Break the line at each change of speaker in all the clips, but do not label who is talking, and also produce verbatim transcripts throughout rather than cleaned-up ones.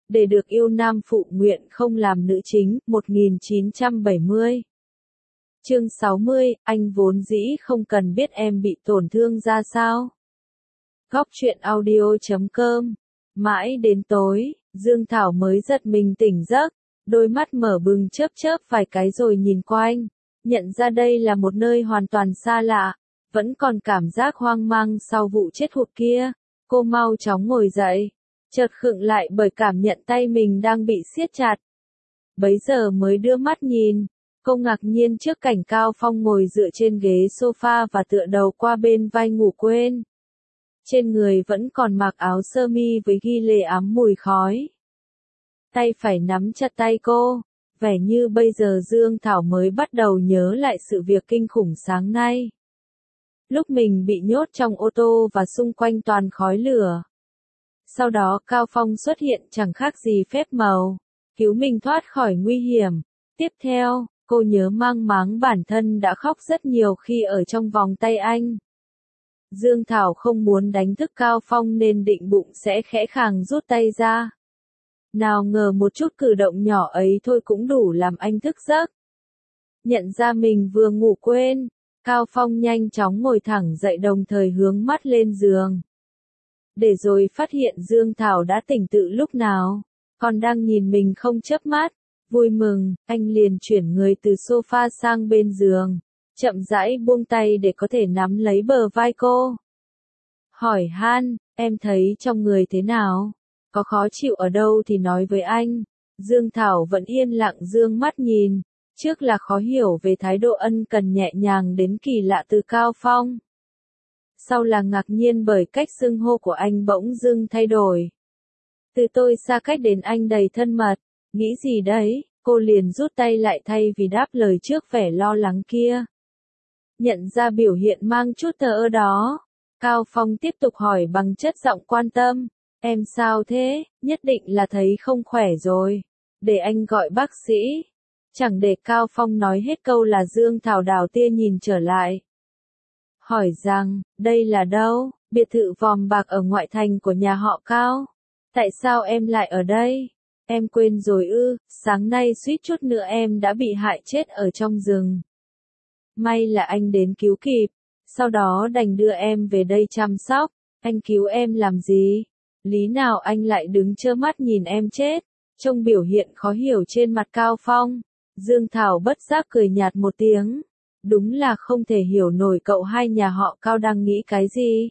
để được yêu nam phụ nguyện không làm nữ chính, một nghìn chín trăm bảy mươi. Chương sáu mươi, anh vốn dĩ không cần biết em bị tổn thương ra sao. Góc truyện audio chấm com. Mãi đến tối, Dương Thảo mới giật mình tỉnh giấc, đôi mắt mở bừng chớp chớp vài cái rồi nhìn quanh, nhận ra đây là một nơi hoàn toàn xa lạ, vẫn còn cảm giác hoang mang sau vụ chết hụt kia. Cô mau chóng ngồi dậy, chợt khựng lại bởi cảm nhận tay mình đang bị siết chặt. Bấy giờ mới đưa mắt nhìn, cô ngạc nhiên trước cảnh Cao Phong ngồi dựa trên ghế sofa và tựa đầu qua bên vai ngủ quên. Trên người vẫn còn mặc áo sơ mi với ghi lê ám mùi khói. Tay phải nắm chặt tay cô, vẻ như bây giờ Dương Thảo mới bắt đầu nhớ lại sự việc kinh khủng sáng nay. Lúc mình bị nhốt trong ô tô và xung quanh toàn khói lửa. Sau đó Cao Phong xuất hiện chẳng khác gì phép màu, cứu mình thoát khỏi nguy hiểm. Tiếp theo, cô nhớ mang máng bản thân đã khóc rất nhiều khi ở trong vòng tay anh. Dương Thảo không muốn đánh thức Cao Phong nên định bụng sẽ khẽ khàng rút tay ra. Nào ngờ một chút cử động nhỏ ấy thôi cũng đủ làm anh thức giấc. Nhận ra mình vừa ngủ quên, Cao Phong nhanh chóng ngồi thẳng dậy đồng thời hướng mắt lên giường. Để rồi phát hiện Dương Thảo đã tỉnh tự lúc nào, còn đang nhìn mình không chớp mắt. Vui mừng, anh liền chuyển người từ sofa sang bên giường, chậm rãi buông tay để có thể nắm lấy bờ vai cô. Hỏi han, em thấy trong người thế nào? Có khó chịu ở đâu thì nói với anh. Dương Thảo vẫn yên lặng dương mắt nhìn, trước là khó hiểu về thái độ ân cần nhẹ nhàng đến kỳ lạ từ Cao Phong. Sau là ngạc nhiên bởi cách xưng hô của anh bỗng dưng thay đổi. Từ tôi xa cách đến anh đầy thân mật, nghĩ gì đấy, cô liền rút tay lại thay vì đáp lời trước vẻ lo lắng kia. Nhận ra biểu hiện mang chút thờ ơ đó, Cao Phong tiếp tục hỏi bằng chất giọng quan tâm, em sao thế, nhất định là thấy không khỏe rồi, để anh gọi bác sĩ. Chẳng để Cao Phong nói hết câu là Dương Thảo đảo tia nhìn trở lại. Hỏi rằng, đây là đâu, biệt thự vòm bạc ở ngoại thành của nhà họ Cao? Tại sao em lại ở đây? Em quên rồi ư, sáng nay suýt chút nữa em đã bị hại chết ở trong rừng. May là anh đến cứu kịp, sau đó đành đưa em về đây chăm sóc. Anh cứu em làm gì? Lý nào anh lại đứng trơ mắt nhìn em chết? Trông biểu hiện khó hiểu trên mặt Cao Phong, Dương Thảo bất giác cười nhạt một tiếng. Đúng là không thể hiểu nổi cậu hai nhà họ Cao đang nghĩ cái gì.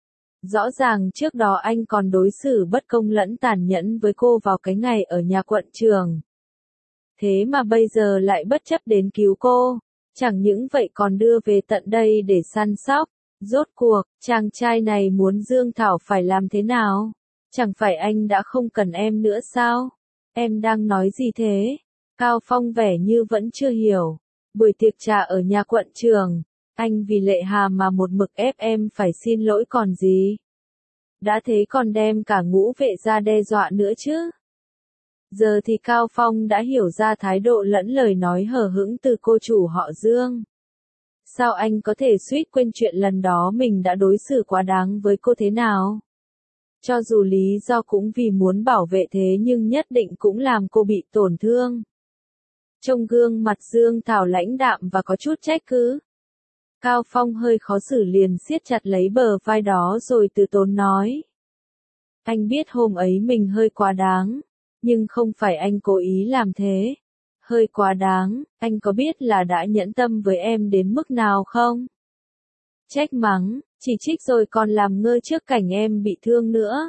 Rõ ràng trước đó anh còn đối xử bất công lẫn tàn nhẫn với cô vào cái ngày ở nhà quận trường. Thế mà bây giờ lại bất chấp đến cứu cô, chẳng những vậy còn đưa về tận đây để săn sóc. Rốt cuộc, chàng trai này muốn Dương Thảo phải làm thế nào? Chẳng phải anh đã không cần em nữa sao? Em đang nói gì thế? Cao Phong vẻ như vẫn chưa hiểu. Buổi tiệc trà ở nhà quận trường, anh vì Lệ Hà mà một mực ép em phải xin lỗi còn gì. Đã thế còn đem cả ngũ vệ ra đe dọa nữa chứ. Giờ thì Cao Phong đã hiểu ra thái độ lẫn lời nói hờ hững từ cô chủ họ Dương. Sao anh có thể suýt quên chuyện lần đó mình đã đối xử quá đáng với cô thế nào? Cho dù lý do cũng vì muốn bảo vệ thế nhưng nhất định cũng làm cô bị tổn thương. Trong gương mặt Dương Thảo lãnh đạm và có chút trách cứ. Cao Phong hơi khó xử liền siết chặt lấy bờ vai đó rồi từ tốn nói. Anh biết hôm ấy mình hơi quá đáng, nhưng không phải anh cố ý làm thế. Hơi quá đáng, anh có biết là đã nhẫn tâm với em đến mức nào không? Trách mắng, chỉ trích rồi còn làm ngơ trước cảnh em bị thương nữa.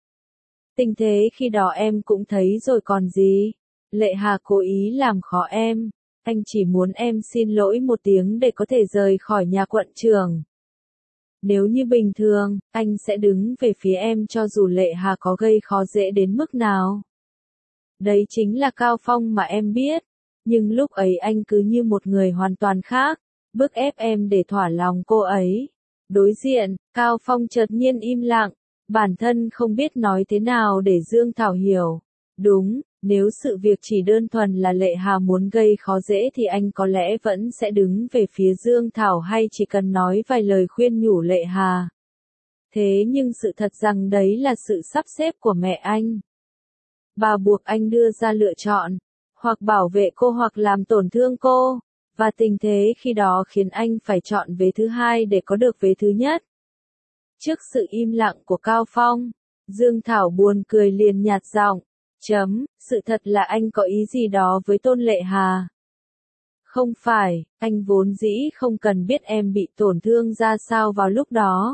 Tình thế khi đó em cũng thấy rồi còn gì. Lệ Hà cố ý làm khó em, anh chỉ muốn em xin lỗi một tiếng để có thể rời khỏi nhà quận trường. Nếu như bình thường, anh sẽ đứng về phía em cho dù Lệ Hà có gây khó dễ đến mức nào. Đấy chính là Cao Phong mà em biết, nhưng lúc ấy anh cứ như một người hoàn toàn khác, bức ép em để thỏa lòng cô ấy. Đối diện, Cao Phong chợt nhiên im lặng, bản thân không biết nói thế nào để Dương Thảo hiểu. Đúng, nếu sự việc chỉ đơn thuần là Lệ Hà muốn gây khó dễ thì anh có lẽ vẫn sẽ đứng về phía Dương Thảo hay chỉ cần nói vài lời khuyên nhủ Lệ Hà. Thế nhưng sự thật rằng đấy là sự sắp xếp của mẹ anh. Bà buộc anh đưa ra lựa chọn, hoặc bảo vệ cô hoặc làm tổn thương cô, và tình thế khi đó khiến anh phải chọn vế thứ hai để có được vế thứ nhất. Trước sự im lặng của Cao Phong, Dương Thảo buồn cười liền nhạt giọng, chấm, sự thật là anh có ý gì đó với Tôn Lệ Hà. Không phải, anh vốn dĩ không cần biết em bị tổn thương ra sao vào lúc đó.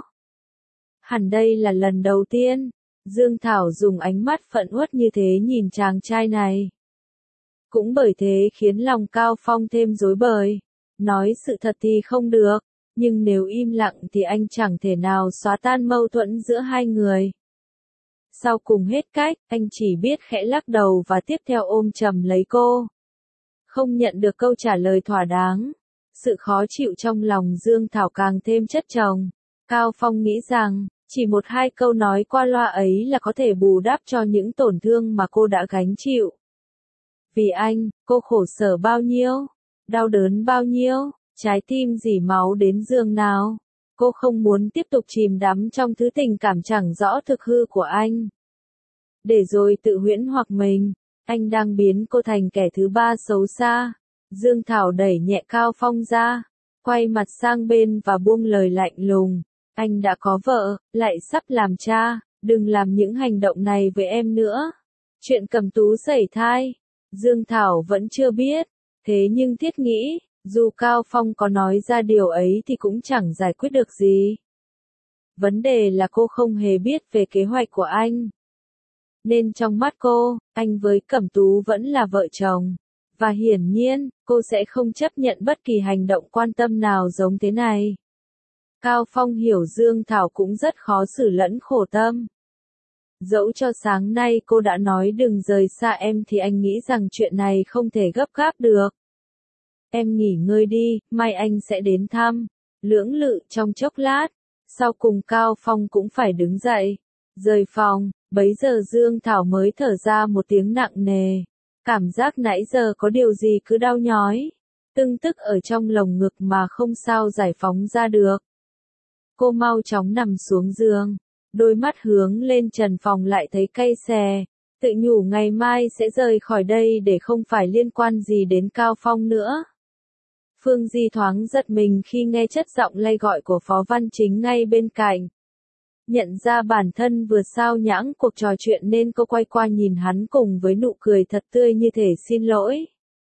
Hẳn đây là lần đầu tiên, Dương Thảo dùng ánh mắt phẫn uất như thế nhìn chàng trai này. Cũng bởi thế khiến lòng Cao Phong thêm rối bời. Nói sự thật thì không được, nhưng nếu im lặng thì anh chẳng thể nào xóa tan mâu thuẫn giữa hai người. Sau cùng hết cách, anh chỉ biết khẽ lắc đầu và tiếp theo ôm chầm lấy cô. Không nhận được câu trả lời thỏa đáng. Sự khó chịu trong lòng Dương Thảo càng thêm chất chồng. Cao Phong nghĩ rằng, chỉ một hai câu nói qua loa ấy là có thể bù đắp cho những tổn thương mà cô đã gánh chịu. Vì anh, cô khổ sở bao nhiêu, đau đớn bao nhiêu, trái tim rỉ máu đến giường nào. Cô không muốn tiếp tục chìm đắm trong thứ tình cảm chẳng rõ thực hư của anh. Để rồi tự huyễn hoặc mình, anh đang biến cô thành kẻ thứ ba xấu xa. Dương Thảo đẩy nhẹ Cao Phong ra, quay mặt sang bên và buông lời lạnh lùng. Anh đã có vợ, lại sắp làm cha, đừng làm những hành động này với em nữa. Chuyện Cẩm Tú sẩy thai, Dương Thảo vẫn chưa biết, thế nhưng thiết nghĩ, dù Cao Phong có nói ra điều ấy thì cũng chẳng giải quyết được gì. Vấn đề là cô không hề biết về kế hoạch của anh. Nên trong mắt cô, anh với Cẩm Tú vẫn là vợ chồng. Và hiển nhiên, cô sẽ không chấp nhận bất kỳ hành động quan tâm nào giống thế này. Cao Phong hiểu Dương Thảo cũng rất khó xử lẫn khổ tâm. Dẫu cho sáng nay cô đã nói đừng rời xa em thì anh nghĩ rằng chuyện này không thể gấp gáp được. Em nghỉ ngơi đi, mai anh sẽ đến thăm. Lưỡng lự trong chốc lát, sau cùng Cao Phong cũng phải đứng dậy, rời phòng, bấy giờ Dương Thảo mới thở ra một tiếng nặng nề. Cảm giác nãy giờ có điều gì cứ đau nhói, tưng tức ở trong lồng ngực mà không sao giải phóng ra được. Cô mau chóng nằm xuống giường, đôi mắt hướng lên trần phòng lại thấy cay xè, tự nhủ ngày mai sẽ rời khỏi đây để không phải liên quan gì đến Cao Phong nữa. Phương Di thoáng giật mình khi nghe chất giọng lay gọi của Phó Văn Chính ngay bên cạnh. Nhận ra bản thân vừa sao nhãng cuộc trò chuyện nên cô quay qua nhìn hắn cùng với nụ cười thật tươi như thể xin lỗi.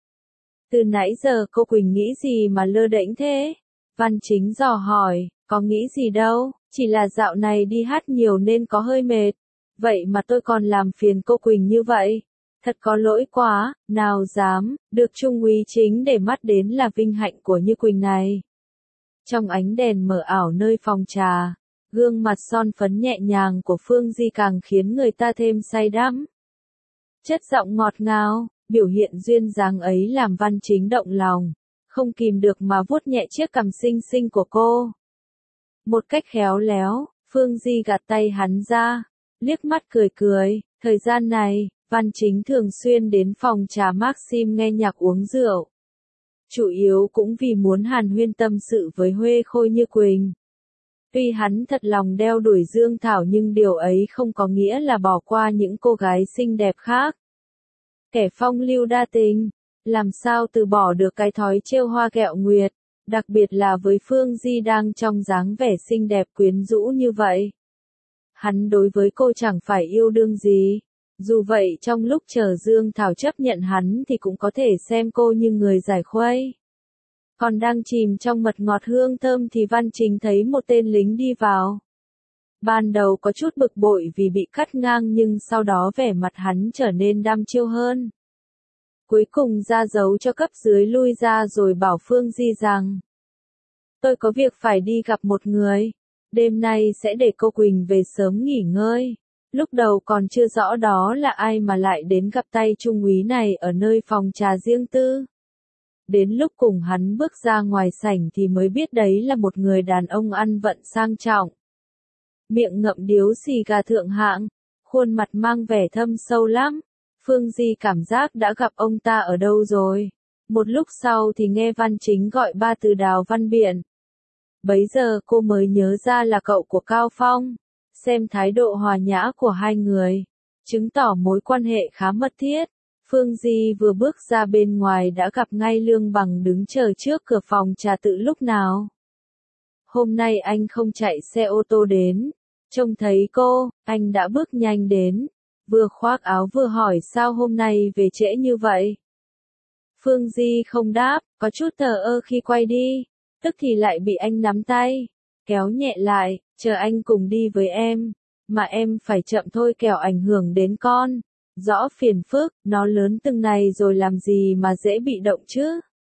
Từ nãy giờ cô Quỳnh nghĩ gì mà lơ đễnh thế? Văn Chính dò hỏi, có nghĩ gì đâu, chỉ là dạo này đi hát nhiều nên có hơi mệt. Vậy mà tôi còn làm phiền cô Quỳnh như vậy. Thật có lỗi quá, nào dám, được Trung úy Chính để mắt đến là vinh hạnh của Như Quỳnh này. Trong ánh đèn mờ ảo nơi phòng trà, gương mặt son phấn nhẹ nhàng của Phương Di càng khiến người ta thêm say đắm. Chất giọng ngọt ngào, biểu hiện duyên dáng ấy làm Văn Chính động lòng, không kìm được mà vuốt nhẹ chiếc cằm xinh xinh của cô. Một cách khéo léo, Phương Di gạt tay hắn ra, liếc mắt cười cười, thời gian này, Văn Chính thường xuyên đến phòng trà Maxim nghe nhạc uống rượu. Chủ yếu cũng vì muốn hàn huyên tâm sự với Huê Khôi Như Quỳnh. Tuy hắn thật lòng đeo đuổi Dương Thảo nhưng điều ấy không có nghĩa là bỏ qua những cô gái xinh đẹp khác. Kẻ phong lưu đa tình, làm sao từ bỏ được cái thói trêu hoa ghẹo nguyệt, đặc biệt là với Phương Di đang trong dáng vẻ xinh đẹp quyến rũ như vậy. Hắn đối với cô chẳng phải yêu đương gì, dù vậy trong lúc chờ Dương Thảo chấp nhận hắn thì cũng có thể xem cô như người giải khuây. Còn đang chìm trong mật ngọt hương thơm thì Văn Chính thấy một tên lính đi vào. Ban đầu có chút bực bội vì bị cắt ngang nhưng sau đó vẻ mặt hắn trở nên đăm chiêu hơn. Cuối cùng ra dấu cho cấp dưới lui ra rồi bảo Phương Di rằng: tôi có việc phải đi gặp một người, đêm nay sẽ để cô Quỳnh về sớm nghỉ ngơi. Lúc đầu còn chưa rõ đó là ai mà lại đến gặp tay trung úy này ở nơi phòng trà riêng tư. Đến lúc cùng hắn bước ra ngoài sảnh thì mới biết đấy là một người đàn ông ăn vận sang trọng. Miệng ngậm điếu xì gà thượng hạng, khuôn mặt mang vẻ thâm sâu lắm. Phương Di cảm giác đã gặp ông ta ở đâu rồi. Một lúc sau thì nghe Văn Chính gọi ba từ Đào Văn Biện. Bấy giờ cô mới nhớ ra là cậu của Cao Phong. Xem thái độ hòa nhã của hai người, chứng tỏ mối quan hệ khá mật thiết. Phương Di vừa bước ra bên ngoài đã gặp ngay Lương Bằng đứng chờ trước cửa phòng trà tự lúc nào. Hôm nay anh không chạy xe ô tô đến. Trông thấy cô, anh đã bước nhanh đến, vừa khoác áo vừa hỏi sao hôm nay về trễ như vậy. Phương Di không đáp, có chút thờ ơ khi quay đi, tức thì lại bị anh nắm tay, kéo nhẹ lại, chờ anh cùng đi với em, mà em phải chậm thôi kẻo ảnh hưởng đến con. Rõ phiền phức, nó lớn từng này rồi làm gì mà dễ bị động chứ.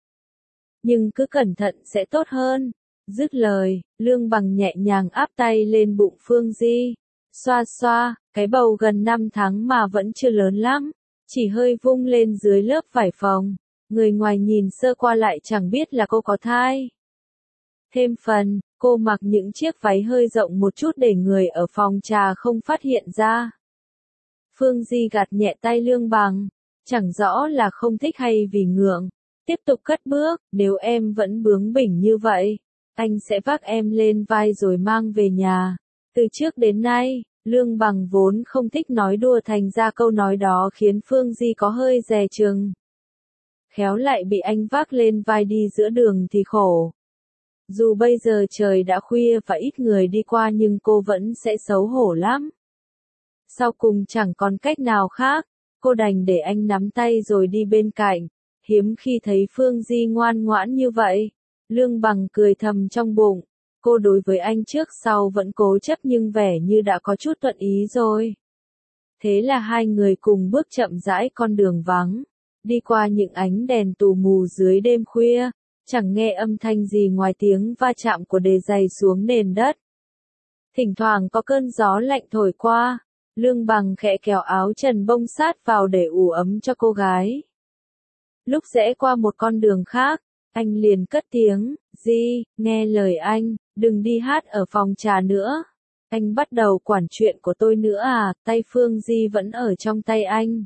Nhưng cứ cẩn thận sẽ tốt hơn. Dứt lời, Lương Bằng nhẹ nhàng áp tay lên bụng Phương Di, xoa xoa, cái bầu gần năm tháng mà vẫn chưa lớn lắm, chỉ hơi vung lên dưới lớp vải phòng, người ngoài nhìn sơ qua lại chẳng biết là cô có thai. Thêm phần, cô mặc những chiếc váy hơi rộng một chút để người ở phòng trà không phát hiện ra. Phương Di gạt nhẹ tay Lương Bằng, chẳng rõ là không thích hay vì ngượng, tiếp tục cất bước, nếu em vẫn bướng bỉnh như vậy, anh sẽ vác em lên vai rồi mang về nhà. Từ trước đến nay, Lương Bằng vốn không thích nói đùa thành ra câu nói đó khiến Phương Di có hơi dè chừng. Khéo lại bị anh vác lên vai đi giữa đường thì khổ. Dù bây giờ trời đã khuya và ít người đi qua nhưng cô vẫn sẽ xấu hổ lắm. Sau cùng chẳng còn cách nào khác, cô đành để anh nắm tay rồi đi bên cạnh. Hiếm khi thấy Phương Di ngoan ngoãn như vậy. Lương Bằng cười thầm trong bụng, cô đối với anh trước sau vẫn cố chấp nhưng vẻ như đã có chút thuận ý rồi. Thế là hai người cùng bước chậm rãi con đường vắng, đi qua những ánh đèn tù mù dưới đêm khuya, chẳng nghe âm thanh gì ngoài tiếng va chạm của đế giày xuống nền đất. Thỉnh thoảng có cơn gió lạnh thổi qua, Lương Bằng khẽ kéo áo trần bông sát vào để ủ ấm cho cô gái. Lúc rẽ qua một con đường khác, anh liền cất tiếng, Di, nghe lời anh, đừng đi hát ở phòng trà nữa. Anh bắt đầu quản chuyện của tôi nữa à, tay Phương Di vẫn ở trong tay anh.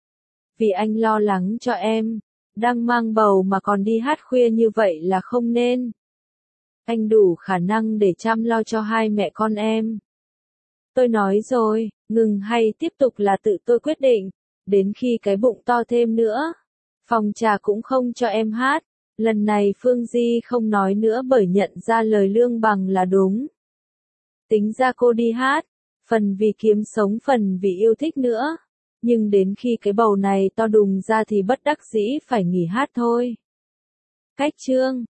Vì anh lo lắng cho em, đang mang bầu mà còn đi hát khuya như vậy là không nên. Anh đủ khả năng để chăm lo cho hai mẹ con em. Tôi nói rồi, ngừng hay tiếp tục là tự tôi quyết định, đến khi cái bụng to thêm nữa. Phòng trà cũng không cho em hát. Lần này Phương Di không nói nữa bởi nhận ra lời Lương Bằng là đúng. Tính ra cô đi hát, phần vì kiếm sống phần vì yêu thích nữa. Nhưng đến khi cái bầu này to đùng ra thì bất đắc dĩ phải nghỉ hát thôi. Cách chương